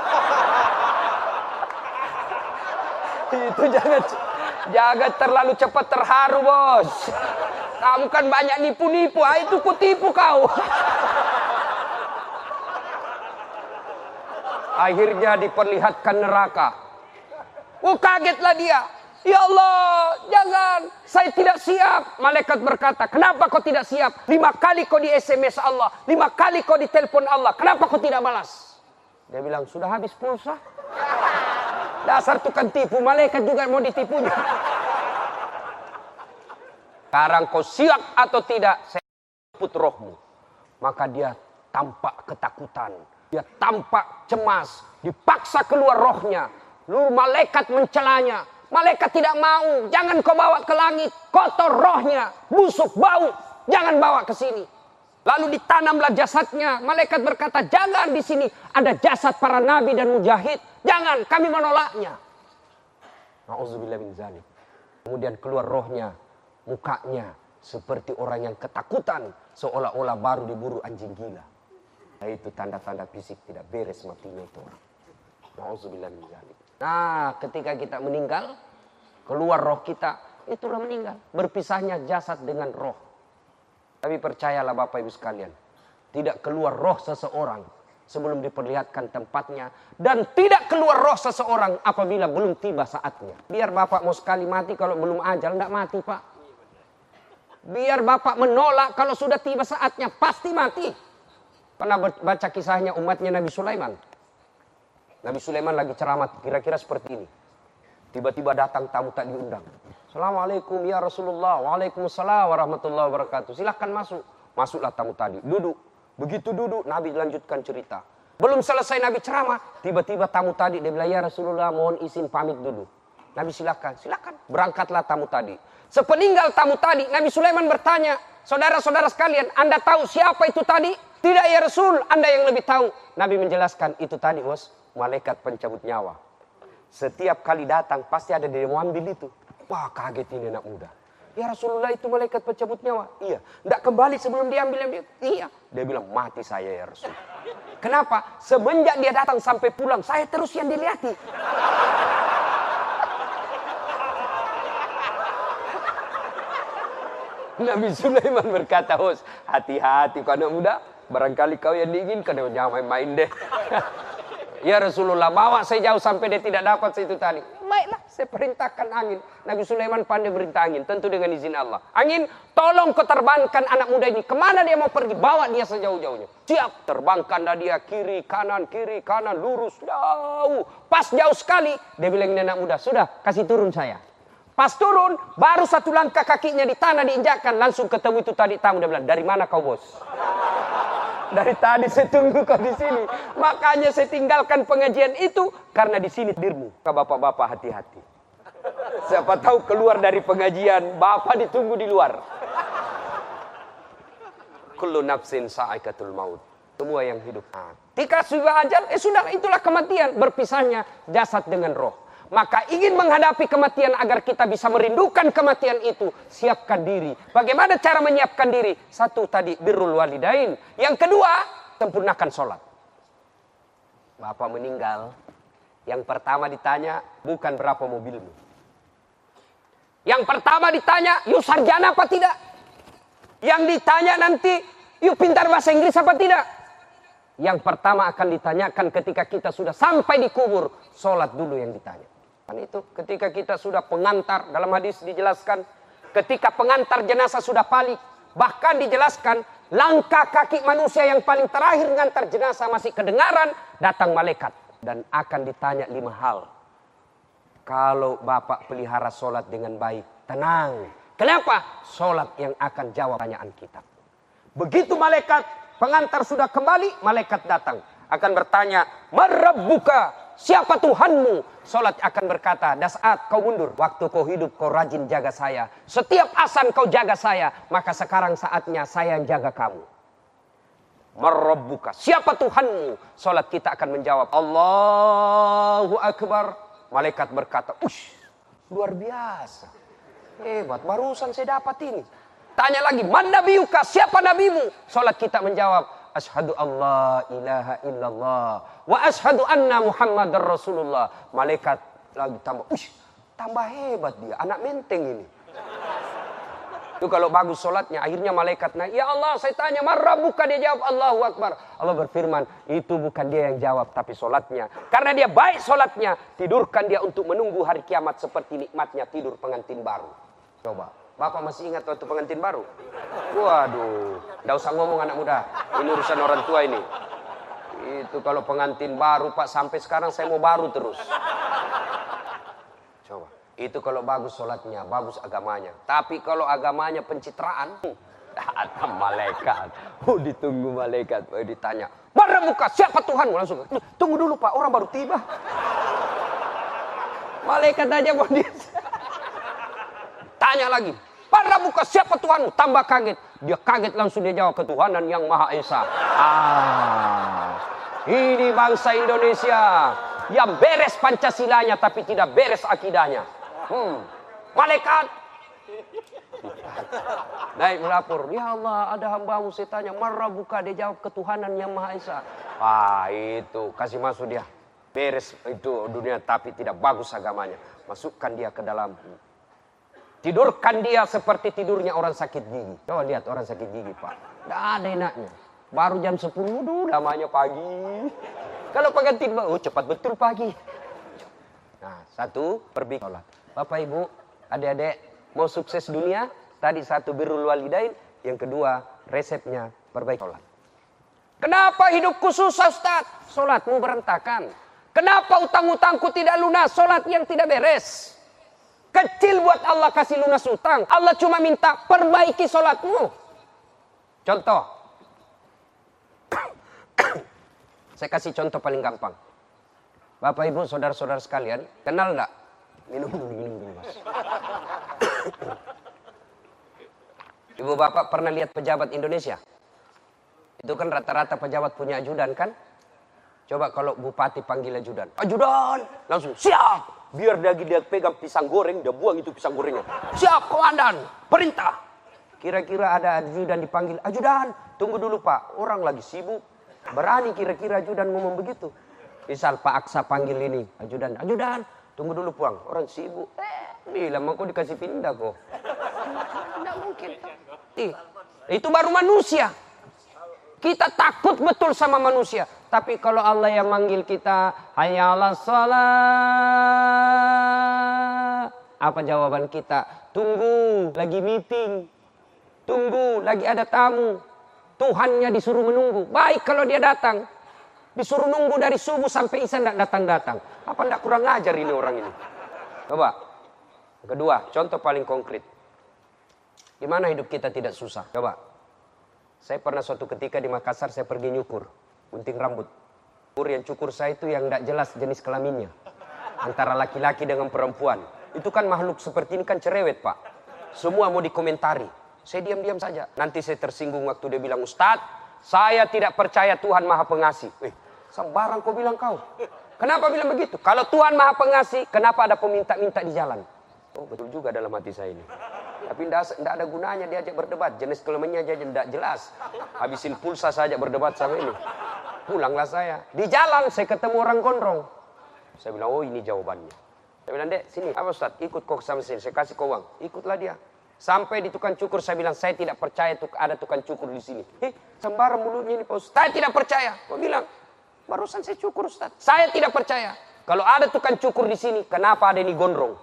Itu jangan jangan terlalu cepat terharu bos. Kamu kan banyak nipu-nipu. Ah, itu kutipu kau. Akhirnya diperlihatkan neraka. Oh kagetlah dia. Ya Allah, jangan, saya tidak siap. Malaikat berkata, kenapa kau tidak siap? Lima kali kau di S M S Allah, lima kali kau di telepon Allah, kenapa kau tidak balas? Dia bilang, sudah habis pulsa. Dasar tukang tipu, malaikat juga mau ditipunya. Sekarang kau siap atau tidak, saya jemput rohmu. Maka dia tampak ketakutan, dia tampak cemas, dipaksa keluar rohnya. Lalu malaikat mencelanya. Malaikat tidak mau, jangan kau bawa ke langit, kotor rohnya, busuk bau, jangan bawa ke sini. Lalu ditanamlah jasadnya. Malaikat berkata, jangan, di sini ada jasad para nabi dan mujahid, jangan, kami menolaknya. Nauzubillah min zalik. Kemudian keluar rohnya, mukanya seperti orang yang ketakutan, seolah-olah baru diburu anjing gila. Nah, itu tanda-tanda fisik tidak beres matinya itu orang. Nauzubillah min zalik. Nah, ketika kita meninggal, keluar roh kita, itulah meninggal. Berpisahnya jasad dengan roh. Tapi percayalah Bapak Ibu sekalian, tidak keluar roh seseorang sebelum diperlihatkan tempatnya. Dan tidak keluar roh seseorang apabila belum tiba saatnya. Biar Bapak mau sekali mati, kalau belum ajal, tidak mati Pak. Biar Bapak menolak, kalau sudah tiba saatnya, pasti mati. Pernah baca kisahnya umatnya Nabi Sulaiman. Nabi Sulaiman lagi ceramah, kira-kira seperti ini. Tiba-tiba datang tamu tak diundang. Assalamualaikum ya Rasulullah. Waalaikumsalam warahmatullahi wabarakatuh. Silahkan masuk. Masuklah tamu tadi. Duduk. Begitu duduk, Nabi lanjutkan cerita. Belum selesai Nabi ceramah, tiba-tiba tamu tadi, dia bilang, ya Rasulullah mohon izin pamit dulu. Nabi silakan. Silakan. Berangkatlah tamu tadi. Sepeninggal tamu tadi, Nabi Sulaiman bertanya, saudara-saudara sekalian, Anda tahu siapa itu tadi? Tidak ya Rasul, Anda yang lebih tahu. Nabi menjelaskan, itu tadi bos, malaikat pencabut nyawa. Setiap kali datang pasti ada dia mau ambil itu. Wah, kaget ini anak muda. Ya Rasulullah, itu malaikat pencabut nyawa. Iya. Tidak kembali sebelum diambil. Iya. Dia bilang, mati saya ya Rasul. Kenapa? Semenjak dia datang sampai pulang, saya terus yang dilihati. Nabi Sulaiman berkata, hos, hati-hati kau anak muda. Barangkali kau yang diinginkan, jangan main-main deh. Ya Rasulullah, bawa saya jauh sampai dia tidak dapat situ tadi. Baiklah, saya perintahkan angin. Nabi Sulaiman pandai perintah angin, tentu dengan izin Allah. Angin, tolong kau terbangkan anak muda ini. Kemana dia mau pergi? Bawa dia sejauh-jauhnya. Siap, terbangkanlah dia kiri, kanan, kiri, kanan, lurus, jauh. Pas jauh sekali, dia bilang ini anak muda, sudah, kasih turun saya. Pas turun, baru satu langkah kakinya di tanah diinjakkan, langsung ketemu itu tadi tamu. Dia bilang, dari mana kau bos? Dari tadi saya tunggu kau di sini. Makanya saya tinggalkan pengajian itu karena di sini dirmu. Bapak-bapak hati-hati. Siapa tahu keluar dari pengajian, bapak ditunggu di luar. Kullu nafsin sa'iqatul maut. Semua yang hidup. Nah, ketika sudah ajal, eh sudah itulah kematian. Berpisahnya jasad dengan roh. Maka ingin menghadapi kematian agar kita bisa merindukan kematian itu, siapkan diri. Bagaimana cara menyiapkan diri? Satu tadi, birrul walidain. Yang kedua, sempurnakan sholat. Bapak meninggal, yang pertama ditanya, bukan berapa mobilmu. Yang pertama ditanya, yuk sarjana apa tidak? Yang ditanya nanti, yuk pintar bahasa Inggris apa tidak? Yang pertama akan ditanyakan ketika kita sudah sampai di kubur, sholat dulu yang ditanya. Itu ketika kita sudah pengantar, dalam hadis dijelaskan, ketika pengantar jenazah sudah balik, bahkan dijelaskan langkah kaki manusia yang paling terakhir mengantar jenazah masih kedengaran, datang malaikat dan akan ditanya lima hal. Kalau bapak pelihara sholat dengan baik, tenang. Kenapa? Sholat yang akan jawab pertanyaan kita. Begitu malaikat pengantar sudah kembali, malaikat datang akan bertanya, "Man rabbuka?" Siapa Tuhanmu? Solat akan berkata, dah saat kau mundur, waktu kau hidup kau rajin jaga saya. Setiap asan kau jaga saya, maka sekarang saatnya saya yang jaga kamu. Marabbuka, siapa Tuhanmu? Solat kita akan menjawab, Allahu Akbar. Malaikat berkata, ush, luar biasa. Hebat, barusan saya dapat ini. Tanya lagi, man nabiyuka, siapa nabimu? Solat kita menjawab, Ashhadu Allah ilaha illallah wa ashhadu anna Muhammadar Rasulullah. Malaikat lagi tambah, ush, tambah hebat dia, anak menteng ini. Itu kalau bagus sholatnya, akhirnya malaikat naik. Ya Allah, saya tanya, marah buka, dia jawab Allahu Akbar. Allah berfirman, itu bukan dia yang jawab, tapi sholatnya. Karena dia baik sholatnya, tidurkan dia untuk menunggu hari kiamat seperti nikmatnya tidur pengantin baru. Coba, Bapak masih ingat waktu pengantin baru? Waduh, nggak usah ngomong anak muda. Ini urusan orang tua ini. Itu kalau pengantin baru, Pak, sampai sekarang saya mau baru terus. Coba. Itu kalau bagus sholatnya, bagus agamanya. Tapi kalau agamanya pencitraan, datang malaikat. Oh, ditunggu malaikat, oh, ditanya. Mana muka, siapa Tuhanmu? Langsung, tunggu dulu Pak, orang baru tiba. Malaikat aja mau dia. Tanya lagi. Mana muka, siapa Tuhanmu? Tambah kaget. Dia kaget langsung dia jawab, ketuhanan yang Maha Esa. Ah, ini bangsa Indonesia yang beres Pancasilanya tapi tidak beres akidahnya. Hmm. Malaikat naik melapor, ya Allah, ada hambamu, saya tanya, marah buka, dia jawab ketuhanan yang Maha Esa. Wah, itu kasih masuk dia, beres itu dunia tapi tidak bagus agamanya. Masukkan dia ke dalam, tidurkan dia seperti tidurnya orang sakit gigi. Coba lihat orang sakit gigi, Pak, tidak ada enaknya. Baru jam sepuluh, duh, namanya pagi. Kalau pengantin, oh cepat betul pagi. Nah, satu, perbaiki sholat. Bapak Ibu, adik-adik, mau sukses dunia, tadi satu birrul walidain, yang kedua resepnya perbaiki sholat. Kenapa hidupku susah, Ustaz? Sholatmu berantakan. Kenapa utang-utangku tidak lunas? Sholat yang tidak beres. Kecil buat Allah kasih lunas utang. Allah cuma minta perbaiki sholatmu. Contoh. Saya kasih contoh paling gampang. Bapak Ibu, saudara-saudara sekalian, kenal enggak? Minum dulu, minum dulu, Mas. Ibu bapak pernah lihat pejabat Indonesia? Itu kan rata-rata pejabat punya ajudan kan? Coba kalau bupati panggil ajudan. Ajudan! Langsung, siap! Biar dia, dia pegang pisang goreng, dia buang itu pisang gorengnya. Siap, komandan! Perintah! Kira-kira ada ajudan dipanggil. Ajudan! Tunggu dulu Pak, orang lagi sibuk. Berani kira-kira ajudan ngomong begitu. Misal Pak Aksa panggil ini. Ajudan, ajudan! Tunggu dulu puang, orang sibuk. Eh, bilang mau kok dikasih pindah kok. Tidak mungkin. Ih, itu baru manusia. Kita takut betul sama manusia. Tapi kalau Allah yang manggil kita, hayya 'alas shalah. Apa jawaban kita? Tunggu, lagi meeting. Tunggu, lagi ada tamu. Tuhannya disuruh menunggu. Baik kalau dia datang. Disuruh nunggu dari subuh sampai isya tidak datang-datang. Apa tidak kurang ajar ini orang ini? Coba. Kedua, contoh paling konkret. Gimana hidup kita tidak susah? Coba. Saya pernah suatu ketika di Makassar saya pergi nyukur. Gunting rambut. Cukur yang cukur saya itu yang tidak jelas jenis kelaminnya. Antara laki-laki dengan perempuan. Itu kan makhluk seperti ini kan cerewet Pak. Semua mau dikomentari. Saya diam-diam saja. Nanti saya tersinggung waktu dia bilang, Ustadz, saya tidak percaya Tuhan Maha Pengasih. Eh, sembarang kau bilang kau. Kenapa bilang begitu? Kalau Tuhan Maha Pengasih, kenapa ada peminta-minta di jalan? Oh, betul juga dalam hati saya ini. Tapi tidak ada gunanya diajak berdebat. Jenis kelaminnya aja tidak jelas. Habisin pulsa saja berdebat sama ini. Pulanglah saya. Di jalan saya ketemu orang gondrong. Saya bilang, oh ini jawabannya. Saya bilang, Dek, sini. Apa Ustaz? Ikut kok sama sini. Saya kasih kau uang. Ikutlah dia. Sampai di tukang cukur saya bilang, saya tidak percaya ada tukang cukur di sini. Eh, sembarang mulutnya ini Pak Ustaz. Saya tidak percaya. Kau bilang, barusan saya cukur Ustaz. Saya tidak percaya. Kalau ada tukang cukur di sini, kenapa ada ini gondrong?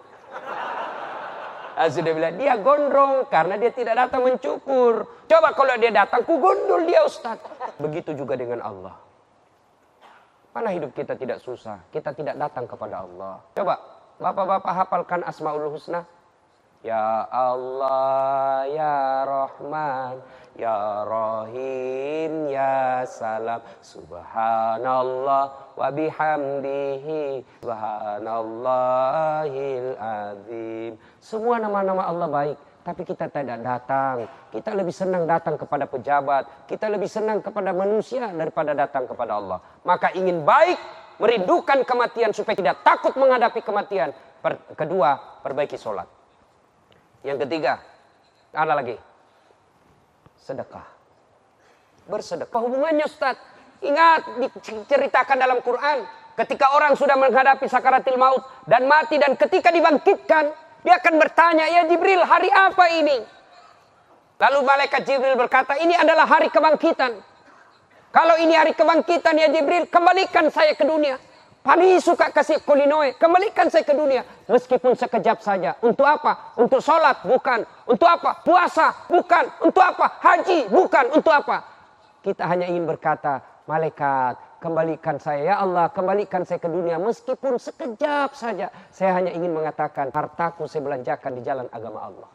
Nah, sudah bilang, dia gondrong karena dia tidak datang mencukur. Coba kalau dia datang, ku gondol dia Ustaz. Begitu juga dengan Allah. Mana hidup kita tidak susah? Kita tidak datang kepada Allah. Coba, bapak-bapak hafalkan Asmaul Husna. Ya Allah, Ya Rahman, Ya Rahim, Ya Salam. Subhanallah wa bihamdihi, subhanallahil azim. Semua nama-nama Allah baik, tapi kita tidak datang. Kita lebih senang datang kepada pejabat. Kita lebih senang kepada manusia daripada datang kepada Allah. Maka ingin baik, merindukan kematian supaya tidak takut menghadapi kematian. Per- kedua, perbaiki sholat. Yang ketiga, ada lagi. Sedekah. Bersedekah. Hubungannya Ustaz. Ingat, diceritakan dalam Quran. Ketika orang sudah menghadapi sakaratil maut dan mati. Dan ketika dibangkitkan, dia akan bertanya, ya Jibril, hari apa ini? Lalu malaikat Jibril berkata, ini adalah hari kebangkitan. Kalau ini hari kebangkitan ya Jibril, kembalikan saya ke dunia. Paling suka kasih kulinoe, kembalikan saya ke dunia. Meskipun sekejap saja. Untuk apa? Untuk sholat? Bukan. Untuk apa? Puasa? Bukan. Untuk apa? Haji? Bukan. Untuk apa? Kita hanya ingin berkata, malaikat, kembalikan saya. Ya Allah, kembalikan saya ke dunia. Meskipun sekejap saja. Saya hanya ingin mengatakan, hartaku saya belanjakan di jalan agama Allah.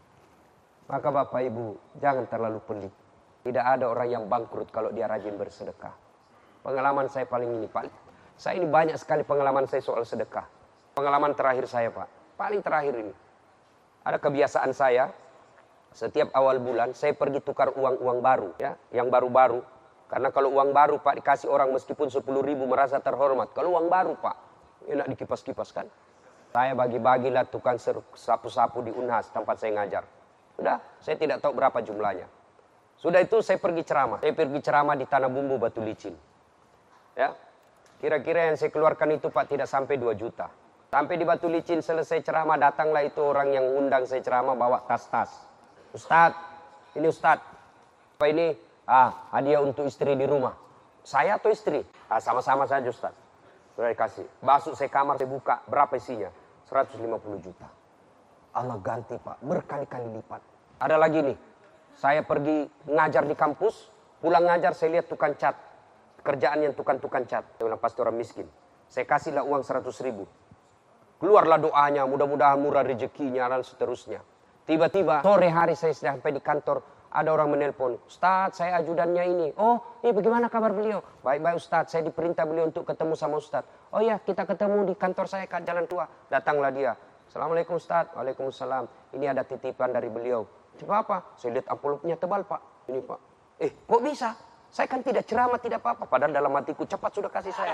Maka Bapak Ibu, jangan terlalu pelit. Tidak ada orang yang bangkrut kalau dia rajin bersedekah. Pengalaman saya paling ini, Pak. Saya ini banyak sekali pengalaman saya soal sedekah. Pengalaman terakhir saya, Pak. Paling terakhir ini. Ada kebiasaan saya, setiap awal bulan saya pergi tukar uang-uang baru. Ya, yang baru-baru. Karena kalau uang baru, Pak, dikasih orang meskipun sepuluh ribu merasa terhormat. Kalau uang baru, Pak, enak dikipas-kipas kan. Saya bagi-bagilah tukang sapu-sapu di Unhas, tempat saya ngajar. Sudah, saya tidak tahu berapa jumlahnya. Sudah itu saya pergi ceramah. Saya pergi ceramah di Tanah Bumbu Batu Licin. Ya. Kira-kira yang saya keluarkan itu, Pak, tidak sampai dua juta. Sampai di Batu Licin selesai ceramah, datanglah itu orang yang undang saya ceramah bawa tas-tas. Ustadz, ini Ustadz. Apa ini? Ah, hadiah untuk istri di rumah. Saya atau istri? Ah, sama-sama saja Ustadz. Sudah dikasih. Masuk saya kamar, saya buka. Berapa isinya? seratus lima puluh juta. Allah ganti, Pak. Berkali-kali lipat. Ada lagi nih. Saya pergi ngajar di kampus. Pulang ngajar saya lihat tukang cat. Kerjaan yang tukang-tukang cat. Saya bilang, pasti orang miskin. Saya kasihlah uang seratus ribu. Keluarlah doanya, mudah-mudahan murah rezekinya dan seterusnya. Tiba-tiba sore hari saya sampai di kantor. Ada orang menelpon. Ustadz, saya ajudannya ini. Oh, ini bagaimana kabar beliau? Baik-baik Ustadz, saya diperintah beliau untuk ketemu sama Ustadz. Oh ya, kita ketemu di kantor saya ke Jalan Tua. Datanglah dia. Assalamualaikum Ustadz. Waalaikumsalam. Ini ada titipan dari beliau. Coba apa? Saya lihat amplopnya tebal, Pak. Ini, Pak. Eh, kok bisa? Saya kan tidak ceramah, tidak apa-apa. Padahal dalam hatiku, cepat sudah kasih saya.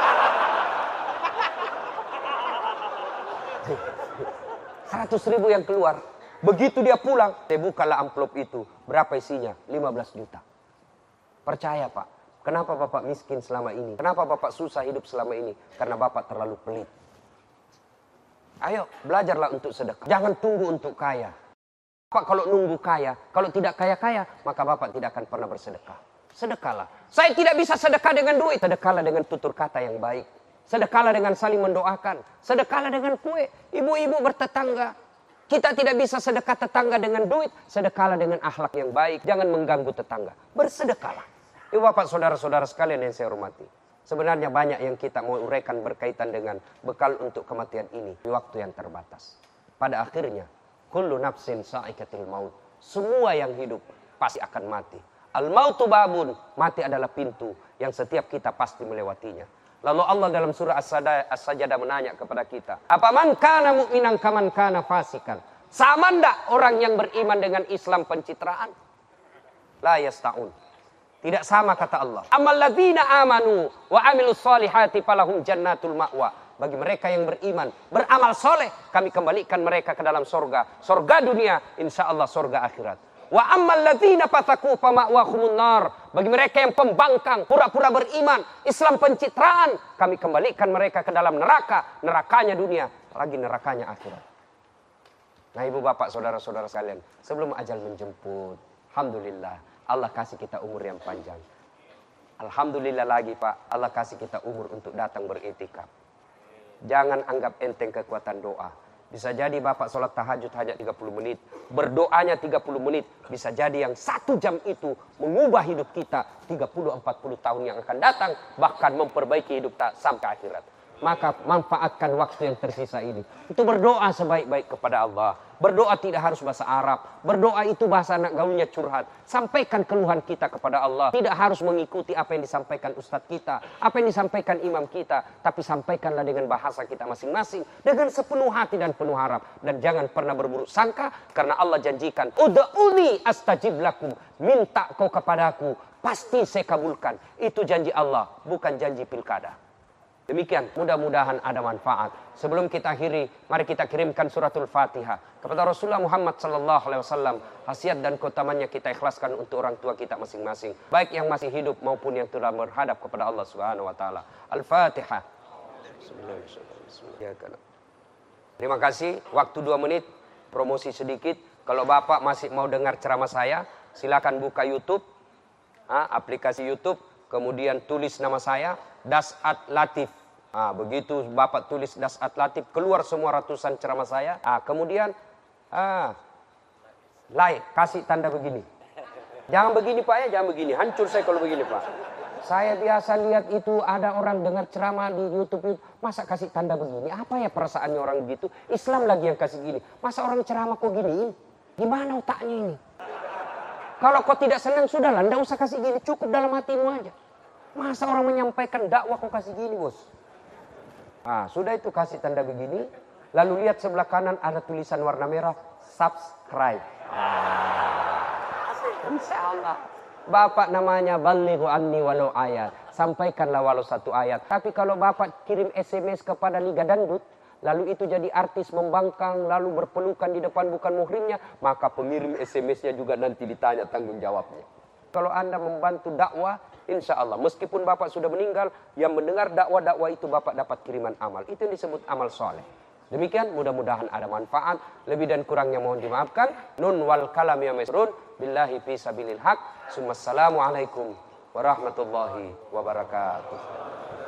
Seratus ribu yang keluar. Begitu dia pulang, saya bukalah amplop itu. Berapa isinya? lima belas juta. Percaya, Pak. Kenapa Bapak miskin selama ini? Kenapa Bapak susah hidup selama ini? Karena Bapak terlalu pelit. Ayo, belajarlah untuk sedekah. Jangan tunggu untuk kaya. Bapak kalau nunggu kaya, kalau tidak kaya-kaya, maka Bapak tidak akan pernah bersedekah. Sedekahlah. Saya tidak bisa sedekah dengan duit. Sedekahlah dengan tutur kata yang baik. Sedekahlah dengan saling mendoakan. Sedekahlah dengan kue. Ibu-ibu bertetangga. Kita tidak bisa sedekah tetangga dengan duit. Sedekahlah dengan akhlak yang baik. Jangan mengganggu tetangga. Bersedekahlah. Ibu bapak saudara-saudara sekalian yang saya hormati. Sebenarnya banyak yang kita mau uraikan berkaitan dengan bekal untuk kematian ini. Di waktu yang terbatas. Pada akhirnya. Kullu nafsin sa'ikatil maut. Semua yang hidup pasti akan mati. Al-mautu babun, mati adalah pintu yang setiap kita pasti melewatinya. Lalu Allah dalam surah As-Sajdah menanya kepada kita, apa man kana mu'minan kaman kana fasikan? Sama ndak orang yang beriman dengan Islam pencitraan? La yasta'un. Tidak sama kata Allah. Amal ladzina amanu wa amilus solihati falahum jannatul ma'wa. Bagi mereka yang beriman, beramal soleh, kami kembalikan mereka ke dalam sorga. Sorga dunia, insya Allah sorga akhirat. Wa ammal ladzina fasaku fama'wahumun nar. Bagi mereka yang pembangkang, pura-pura beriman, Islam pencitraan, kami kembalikan mereka ke dalam neraka, nerakanya dunia, lagi nerakanya akhirat. Nah, ibu bapak, saudara-saudara sekalian, sebelum ajal menjemput, alhamdulillah, Allah kasih kita umur yang panjang. Alhamdulillah lagi, Pak, Allah kasih kita umur untuk datang beriktikaf. Jangan anggap enteng kekuatan doa. Bisa jadi Bapak sholat tahajud hanya tiga puluh menit. Berdoanya tiga puluh menit. Bisa jadi yang satu jam itu mengubah hidup kita tiga puluh sampai empat puluh tahun yang akan datang. Bahkan memperbaiki hidup kita sampai akhirat. Maka manfaatkan waktu yang tersisa ini. Itu berdoa sebaik-baik kepada Allah. Berdoa tidak harus bahasa Arab. Berdoa itu bahasa anak gaulnya curhat. Sampaikan keluhan kita kepada Allah. Tidak harus mengikuti apa yang disampaikan ustadz kita. Apa yang disampaikan imam kita. Tapi sampaikanlah dengan bahasa kita masing-masing. Dengan sepenuh hati dan penuh harap. Dan jangan pernah berburuk sangka. Karena Allah janjikan. Uda'uni astajib lakum. Minta kau kepadaku. Pasti saya kabulkan. Itu janji Allah. Bukan janji pilkada. Demikian, mudah-mudahan ada manfaat. Sebelum kita akhiri, mari kita kirimkan suratul Fatihah kepada Rasulullah Muhammad sallallahu alaihi wasallam. Khasiat dan keutamannya kita ikhlaskan untuk orang tua kita masing-masing, baik yang masih hidup maupun yang telah berhadap kepada Allah Subhanahu wa taala. Al-Fatihah. Terima kasih. Waktu dua menit, promosi sedikit. Kalau Bapak masih mau dengar ceramah saya, silakan buka YouTube, ah, aplikasi YouTube, kemudian tulis nama saya, Dasat Latif. Ah, begitu Bapak tulis Dasat Latif, keluar semua ratusan ceramah saya. Ah, kemudian ah, like, kasih tanda begini. Jangan begini Pak ya, jangan begini. Hancur saya kalau begini Pak. Saya biasa lihat itu ada orang dengar ceramah di YouTube, masa kasih tanda begini? Apa ya perasaannya orang begitu? Islam lagi yang kasih gini. Masa orang ceramah kok giniin? Gimana otaknya ini? Kalau kau tidak senang sudahlah, ndak usah kasih gini, cukup dalam hatimu aja. Masa orang menyampaikan dakwah kau kasih gini, Bos? Ah, sudah itu kasih tanda begini, lalu lihat sebelah kanan ada tulisan warna merah, subscribe. Ah, insya Allah. Bapak namanya balighu anni walau ayat. Sampaikanlah walau satu ayat. Tapi kalau Bapak kirim S M S kepada Liga Dangdut, lalu itu jadi artis membangkang, lalu berpelukan di depan bukan muhrimnya, maka pengirim S M S-nya juga nanti ditanya tanggung jawabnya. Kalau Anda membantu dakwah, insya Allah, meskipun Bapak sudah meninggal, yang mendengar dakwah-dakwah itu Bapak dapat kiriman amal. Itu yang disebut amal soleh. Demikian, mudah-mudahan ada manfaat. Lebih dan kurangnya mohon dimaafkan. Nun wal kalam ya mesrun. Billahi fi sabilil haq. Assalamualaikum warahmatullahi wabarakatuh.